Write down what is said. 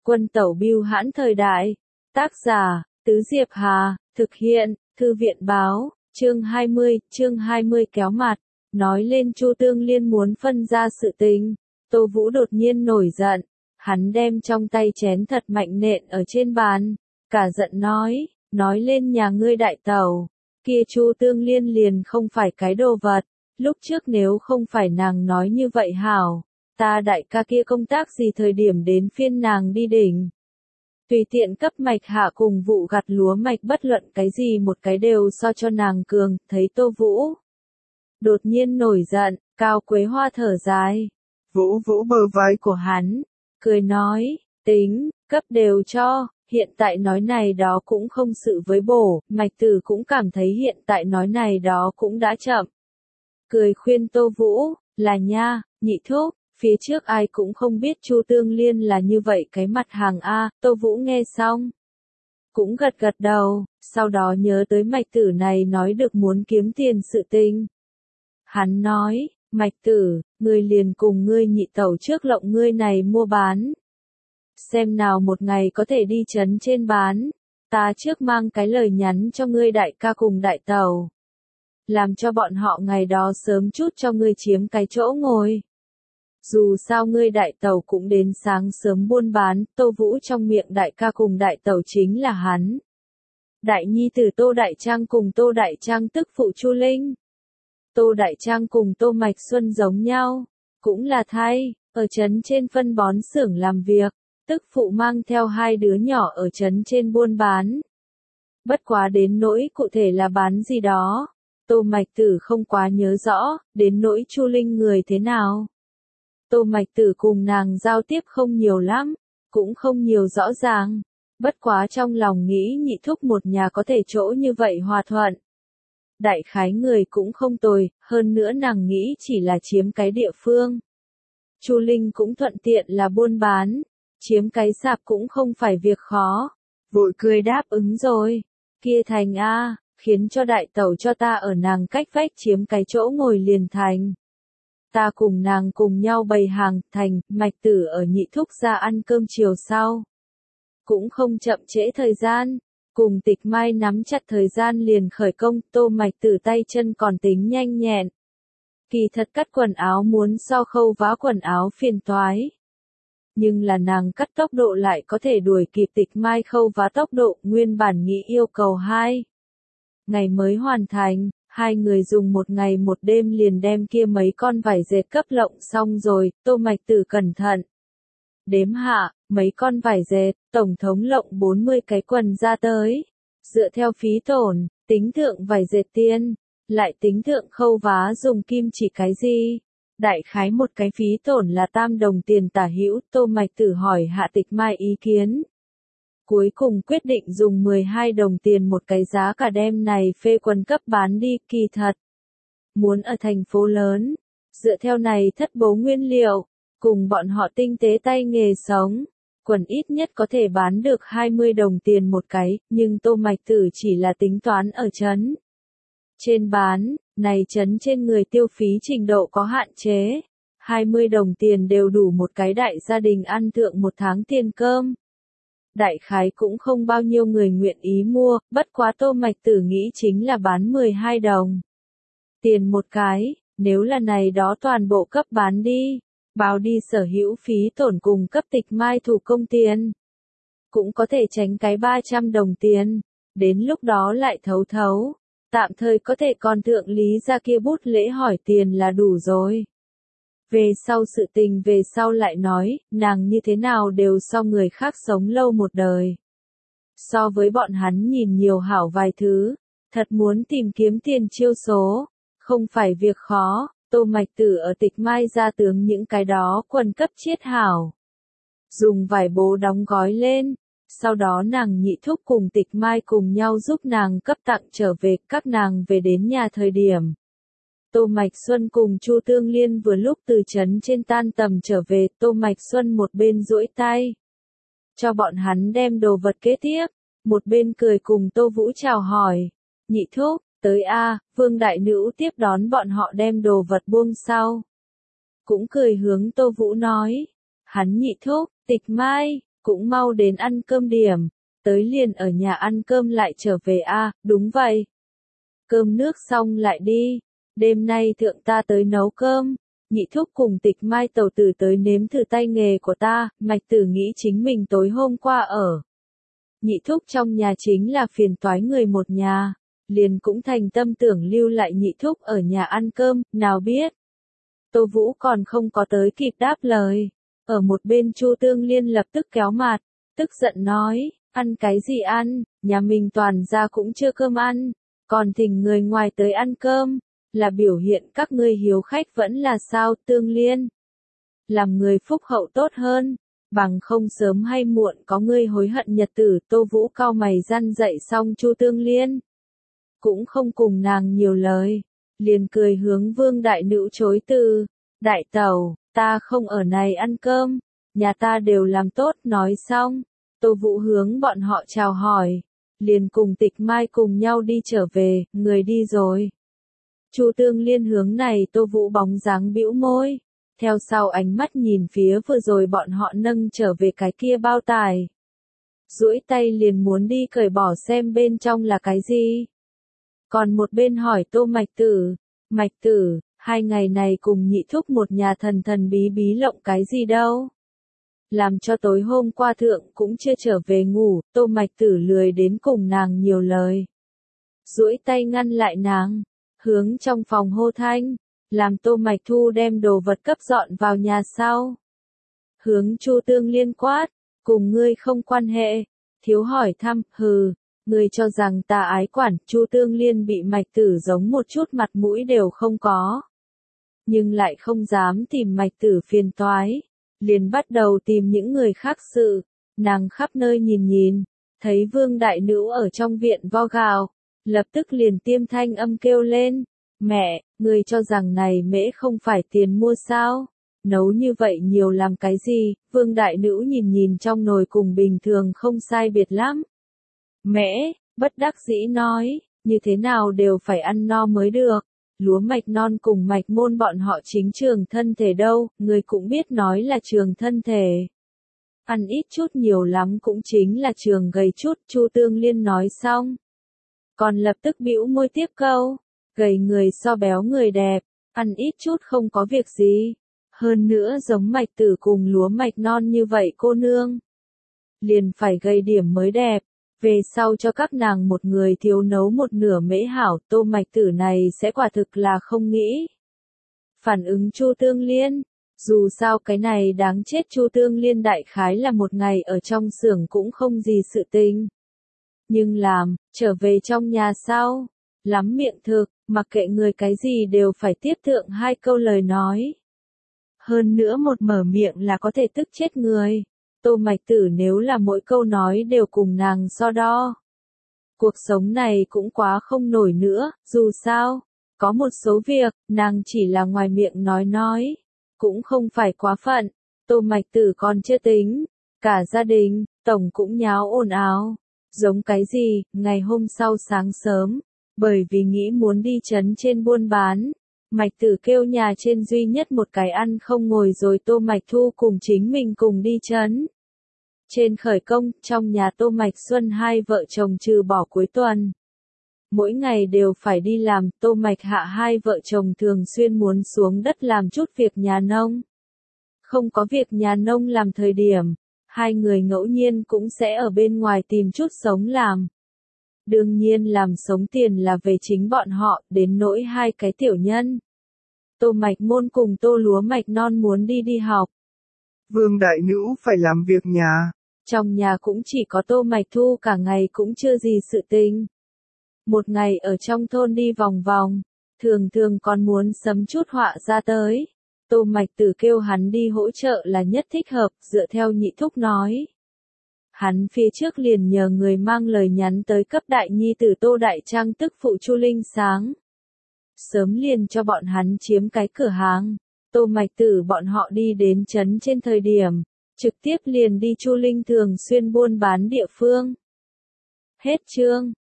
Quân tẩu bưu hãn thời đại. Tác giả, Tứ Diệp Hà, thực hiện, Thư viện báo, chương 20 kéo mặt, nói lên Chu Tương Liên muốn phân ra sự tình. Tô Vũ đột nhiên nổi giận, hắn đem trong tay chén thật mạnh nện ở trên bàn, cả giận nói lên nhà ngươi đại tẩu, kia Chu Tương Liên liền không phải cái đồ vật, lúc trước nếu không phải nàng nói như vậy hảo, ta đại ca kia công tác gì thời điểm đến phiên nàng đi đỉnh. Tùy tiện cấp mạch hạ cùng vụ gặt lúa mạch bất luận cái gì một cái đều so cho nàng cường, thấy Tô Vũ đột nhiên nổi giận, Cao Quế Hoa thở dài, vỗ vỗ bờ vai của hắn, cười nói, tính, cấp đều cho, hiện tại nói này đó cũng không sự với bổ, Mạch Tử cũng cảm thấy hiện tại nói này đó cũng đã chậm. Cười khuyên Tô Vũ, là nha, nhị thúc, phía trước ai cũng không biết Chu Tương Liên là như vậy cái mặt hàng A, Tô Vũ nghe xong. Cũng gật gật đầu, sau đó nhớ tới Mạch Tử này nói được muốn kiếm tiền sự tình. Hắn nói, Mạch Tử, ngươi liền cùng ngươi nhị tẩu trước lộng ngươi này mua bán. Xem nào một ngày có thể đi trấn trên bán, ta trước mang cái lời nhắn cho ngươi đại ca cùng đại tẩu. Làm cho bọn họ ngày đó sớm chút cho ngươi chiếm cái chỗ ngồi. Dù sao ngươi đại tẩu cũng đến sáng sớm buôn bán, Tô Vũ trong miệng đại ca cùng đại tẩu chính là hắn. Đại nhi tử Tô Đại Trang cùng Tô Đại Trang tức phụ Chu Linh. Tô Đại Trang cùng Tô Mạch Xuân giống nhau, cũng là thay, ở trấn trên phân bón xưởng làm việc, tức phụ mang theo hai đứa nhỏ ở trấn trên buôn bán. Bất quá đến nỗi cụ thể là bán gì đó, Tô Mạch Tử không quá nhớ rõ, đến nỗi Chu Linh người thế nào. Tô Mạch Tử cùng nàng giao tiếp không nhiều lắm, cũng không nhiều rõ ràng, bất quá trong lòng nghĩ nhị thúc một nhà có thể chỗ như vậy hòa thuận. Đại khái người cũng không tồi, hơn nữa nàng nghĩ chỉ là chiếm cái địa phương. Chu Linh cũng thuận tiện là buôn bán, chiếm cái sạp cũng không phải việc khó. Vội cười đáp ứng rồi, kia thành a, khiến cho đại tẩu cho ta ở nàng cách vách chiếm cái chỗ ngồi liền thành. Ta cùng nàng cùng nhau bày hàng, thành, Mạch Tử ở nhị thúc ra ăn cơm chiều sau. Cũng không chậm trễ thời gian, cùng Tịch Mai nắm chặt thời gian liền khởi công, Tô Mạch Tử tay chân còn tính nhanh nhẹn. Kỳ thật cắt quần áo muốn so khâu vá quần áo phiền toái. Nhưng là nàng cắt tốc độ lại có thể đuổi kịp Tịch Mai khâu vá tốc độ, nguyên bản nghĩ yêu cầu 2 ngày mới hoàn thành. Hai người dùng một ngày một đêm liền đem kia mấy con vải dệt cấp lộng xong rồi, Tô Mạch Tử cẩn thận. Đếm hạ, mấy con vải dệt, tổng thống lộng 40 cái quần ra tới. Dựa theo phí tổn, tính thượng vải dệt tiền, lại tính thượng khâu vá dùng kim chỉ cái gì. Đại khái một cái phí tổn là 3 đồng tiền tả hữu, Tô Mạch Tử hỏi hạ Tịch Mai ý kiến. Cuối cùng quyết định dùng 12 đồng tiền một cái giá cả đem này phê quần cấp bán đi, kỳ thật. Muốn ở thành phố lớn, dựa theo này thất bố nguyên liệu, cùng bọn họ tinh tế tay nghề sống, quần ít nhất có thể bán được 20 đồng tiền một cái, nhưng Tô Mạch Tử chỉ là tính toán ở trấn trên bán, này trấn trên người tiêu phí trình độ có hạn chế. 20 đồng tiền đều đủ một cái đại gia đình ăn thượng một tháng tiền cơm. Đại khái cũng không bao nhiêu người nguyện ý mua, bất quá Tô Mạch Tử nghĩ chính là bán 12 đồng tiền một cái, nếu là này đó toàn bộ cấp bán đi, báo đi sở hữu phí tổn cùng cấp Tịch Mai thủ công tiền. Cũng có thể tránh cái 300 đồng tiền, đến lúc đó lại thấu, tạm thời có thể còn thượng lý ra kia bút lễ hỏi tiền là đủ rồi. Về sau sự tình về sau lại nói, nàng như thế nào đều so người khác sống lâu một đời. So với bọn hắn nhìn nhiều hảo vài thứ, thật muốn tìm kiếm tiền chiêu số, không phải việc khó, Tô Mạch Tử ở Tịch Mai ra tướng những cái đó quần cấp chiết hảo. Dùng vải bố đóng gói lên, sau đó nàng nhị thúc cùng Tịch Mai cùng nhau giúp nàng cấp tặng trở về, các nàng về đến nhà thời điểm. Tô Mạch Xuân cùng Chu Tương Liên vừa lúc từ trấn trên tan tầm trở về, Tô Mạch Xuân một bên duỗi tay cho bọn hắn đem đồ vật kế tiếp, một bên cười cùng Tô Vũ chào hỏi, nhị thúc, tới a, Vương đại nữ tiếp đón bọn họ đem đồ vật buông sau. Cũng cười hướng Tô Vũ nói, hắn nhị thúc, Tịch Mai, cũng mau đến ăn cơm điểm, tới liền ở nhà ăn cơm lại trở về a, đúng vậy. Cơm nước xong lại đi, đêm nay thượng ta tới nấu cơm. Nhị thúc cùng Tịch Mai tẩu tử tới nếm thử tay nghề của ta, Mạch Tử nghĩ chính mình tối hôm qua ở. Nhị thúc trong nhà chính là phiền toái người một nhà, liền cũng thành tâm tưởng lưu lại nhị thúc ở nhà ăn cơm, nào biết. Tô Vũ còn không có tới kịp đáp lời, ở một bên Chu Tương Liên lập tức kéo mặt, tức giận nói, ăn cái gì ăn, nhà mình toàn ra cũng chưa cơm ăn, còn thỉnh người ngoài tới ăn cơm. Là biểu hiện các ngươi hiếu khách vẫn là sao, Tương Liên? Làm người phúc hậu tốt hơn, bằng không sớm hay muộn có ngươi hối hận nhật tử. Tô Vũ cau mày răn dậy xong Chu Tương Liên cũng không cùng nàng nhiều lời, liền cười hướng Vương đại nữ chối từ, đại tẩu, ta không ở này ăn cơm, nhà ta đều làm tốt. Nói xong, Tô Vũ hướng bọn họ chào hỏi, liền cùng Tịch Mai cùng nhau đi trở về, người đi rồi. Chu Tương Liên hướng này Tô Vũ bóng dáng bĩu môi, theo sau ánh mắt nhìn phía vừa rồi bọn họ nâng trở về cái kia bao tải. Duỗi tay liền muốn đi cởi bỏ xem bên trong là cái gì. Còn một bên hỏi Tô Mạch Tử, 2 ngày này cùng nhị thúc một nhà thần thần bí bí lộng cái gì đâu. Làm cho tối hôm qua thượng cũng chưa trở về ngủ, Tô Mạch Tử lười đến cùng nàng nhiều lời. Duỗi tay ngăn lại nàng, hướng trong phòng hô thanh, làm Tô Mạch Thu đem đồ vật cấp dọn vào nhà sau. Hướng Chu Tương Liên quát, cùng ngươi không quan hệ, thiếu hỏi thăm, hừ, ngươi cho rằng ta ái quản. Chu Tương Liên bị Mạch Tử giống một chút mặt mũi đều không có, nhưng lại không dám tìm Mạch Tử phiền toái, liền bắt đầu tìm những người khác sự. Nàng khắp nơi nhìn, thấy Vương đại nữ ở trong viện vo gào, lập tức liền tiêm thanh âm kêu lên, mẹ, người cho rằng này mễ không phải tiền mua sao, nấu như vậy nhiều làm cái gì. Vương đại nữ nhìn trong nồi cùng bình thường không sai biệt lắm. Mễ, bất đắc dĩ nói, như thế nào đều phải ăn no mới được, lúa mạch non cùng mạch môn bọn họ chính trường thân thể đâu, người cũng biết nói là trường thân thể. Ăn ít chút nhiều lắm cũng chính là trường gầy chút. Chu Tương Liên nói xong, còn lập tức bĩu môi tiếp câu, gầy người so béo người đẹp, ăn ít chút không có việc gì. Hơn nữa giống Mạch Tử cùng lúa mạch non như vậy cô nương, liền phải gầy điểm mới đẹp. Về sau cho các nàng một người thiếu nấu một nửa mễ hảo. Tô Mạch Tử này sẽ quả thực là không nghĩ phản ứng Chu Tương Liên. Dù sao cái này đáng chết. Chu Tương Liên đại khái là một ngày ở trong xưởng cũng không gì sự tình, nhưng làm, trở về trong nhà sau, lắm miệng thực, mặc kệ người cái gì đều phải tiếp thượng 2 câu lời nói. Hơn nữa một mở miệng là có thể tức chết người. Tô Mạch Tử nếu là mỗi câu nói đều cùng nàng so đo, cuộc sống này cũng quá không nổi nữa. Dù sao, có một số việc, nàng chỉ là ngoài miệng nói, cũng không phải quá phận. Tô Mạch Tử còn chưa tính, cả gia đình, tổng cũng nháo ồn ào. Giống cái gì, ngày hôm sau sáng sớm, bởi vì nghĩ muốn đi trấn trên buôn bán, Mạch Tử kêu nhà trên duy nhất một cái ăn không ngồi rồi Tô Mạch Thu cùng chính mình cùng đi trấn trên khởi công. Trong nhà Tô Mạch Xuân 2 vợ chồng trừ bỏ cuối tuần, mỗi ngày đều phải đi làm. Tô Mạch Hạ 2 vợ chồng thường xuyên muốn xuống đất làm chút việc nhà nông. Không có việc nhà nông làm thời điểm, 2 người ngẫu nhiên cũng sẽ ở bên ngoài tìm chút sống làm. Đương nhiên làm sống tiền là về chính bọn họ. Đến nỗi 2 cái tiểu nhân, Tô Mạch Môn cùng Tô Lúa Mạch Non muốn đi học, Vương đại nữ phải làm việc nhà. Trong nhà cũng chỉ có Tô Mạch Thu cả ngày cũng chưa gì sự tình. Một ngày ở trong thôn đi vòng vòng, thường còn muốn sấm chút họa ra tới. Tô Mạch Tử kêu hắn đi hỗ trợ là nhất thích hợp. Dựa theo nhị thúc nói, hắn phía trước liền nhờ người mang lời nhắn tới cấp đại nhi tử Tô Đại Trang tức phụ Chu Linh Sáng, sớm liền cho bọn hắn chiếm cái cửa hàng. Tô Mạch Tử bọn họ đi đến trấn trên thời điểm, trực tiếp liền đi Chu Linh thường xuyên buôn bán địa phương. Hết chương.